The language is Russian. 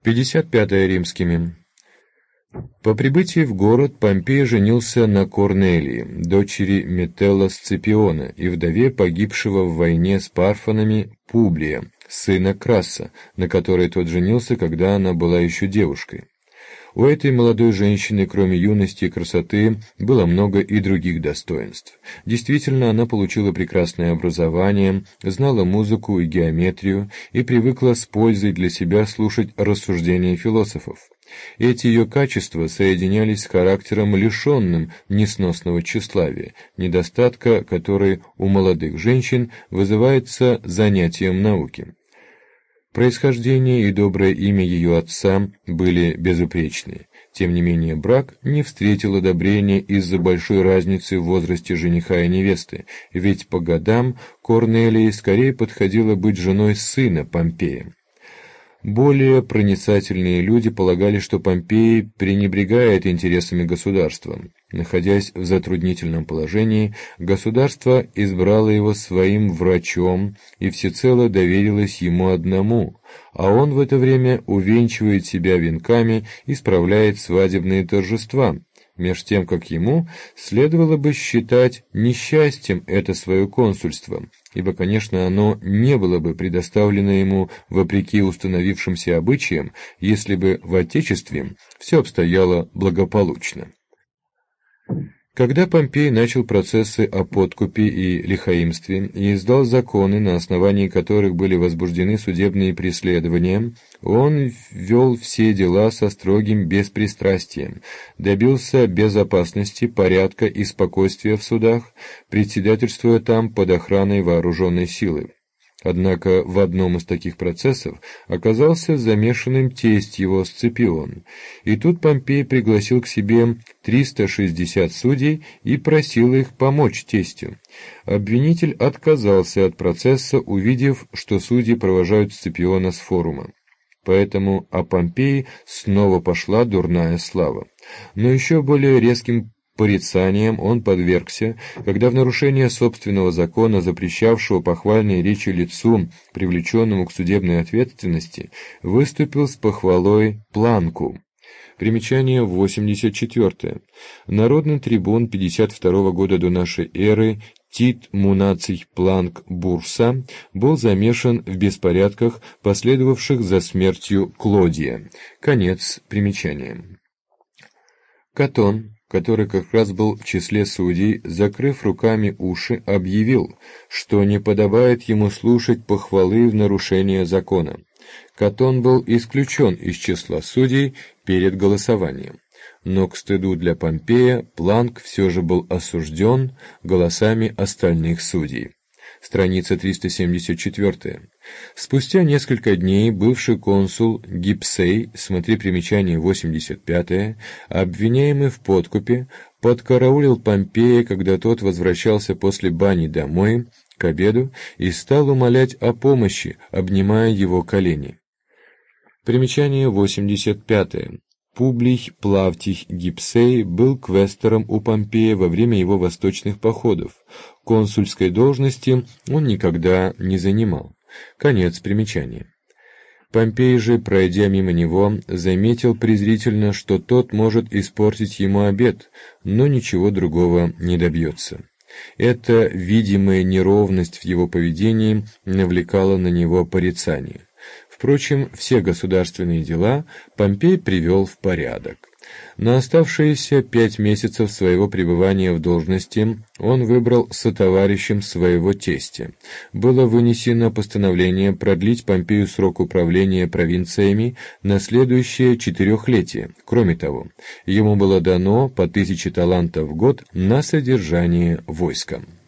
55 римскими. По прибытии в город Помпей женился на Корнелии, дочери Метелла Сципиона и вдове погибшего в войне с парфянами Публия, сына Краса, на которой тот женился, когда она была еще девушкой. У этой молодой женщины, кроме юности и красоты, было много и других достоинств. Действительно, она получила прекрасное образование, знала музыку и геометрию и привыкла с пользой для себя слушать рассуждения философов. Эти ее качества соединялись с характером, лишенным несносного тщеславия, недостатка, который у молодых женщин вызывается занятием науки. Происхождение и доброе имя ее отца были безупречны. Тем не менее, брак не встретил одобрения из-за большой разницы в возрасте жениха и невесты, ведь по годам Корнелии скорее подходило быть женой сына Помпея. Более проницательные люди полагали, что Помпей пренебрегает интересами государства. Находясь в затруднительном положении, государство избрало его своим врачом и всецело доверилось ему одному, а он в это время увенчивает себя венками и справляет свадебные торжества, меж тем, как ему следовало бы считать несчастьем это свое консульство, ибо, конечно, оно не было бы предоставлено ему вопреки установившимся обычаям, если бы в Отечестве все обстояло благополучно. Когда Помпей начал процессы о подкупе и лихаимстве и издал законы, на основании которых были возбуждены судебные преследования, он вел все дела со строгим беспристрастием, добился безопасности, порядка и спокойствия в судах, председательствуя там под охраной вооруженной силы. Однако в одном из таких процессов оказался замешанным тесть его Сципион, и тут Помпей пригласил к себе 360 судей и просил их помочь тестю. Обвинитель отказался от процесса, увидев, что судьи провожают Сципиона с форума. Поэтому о Помпее снова пошла дурная слава. Но еще более резким порицанием он подвергся, когда в нарушение собственного закона, запрещавшего похвальные речи лицу, привлеченному к судебной ответственности, выступил с похвалой Планку. Примечание 84. Народный трибун 52 года до нашей эры Тит Мунаций Планк Бурса был замешан в беспорядках, последовавших за смертью Клодия. Конец примечания. Катон, который как раз был в числе судей, закрыв руками уши, объявил, что не подобает ему слушать похвалы в нарушение закона. Катон был исключен из числа судей перед голосованием. Но к стыду для Помпея Планк все же был осужден голосами остальных судей. Страница 374. Спустя несколько дней бывший консул Гипсей, смотри примечание 85, обвиняемый в подкупе, подкараулил Помпея, когда тот возвращался после бани домой к обеду, и стал умолять о помощи, обнимая его колени. Примечание 85. Публий Плавтий Гипсей был квестором у Помпея во время его восточных походов. Консульской должности он никогда не занимал. Конец примечания. Помпей же, пройдя мимо него, заметил презрительно, что тот может испортить ему обед, но ничего другого не добьется. Эта видимая неровность в его поведении навлекала на него порицание. Впрочем, все государственные дела Помпей привел в порядок. На оставшиеся 5 месяцев своего пребывания в должности он выбрал сотоварищем своего тестя. Было вынесено постановление продлить Помпею срок управления провинциями на следующее 4-летие. Кроме того, ему было дано по 1000 талантов в год на содержание войска.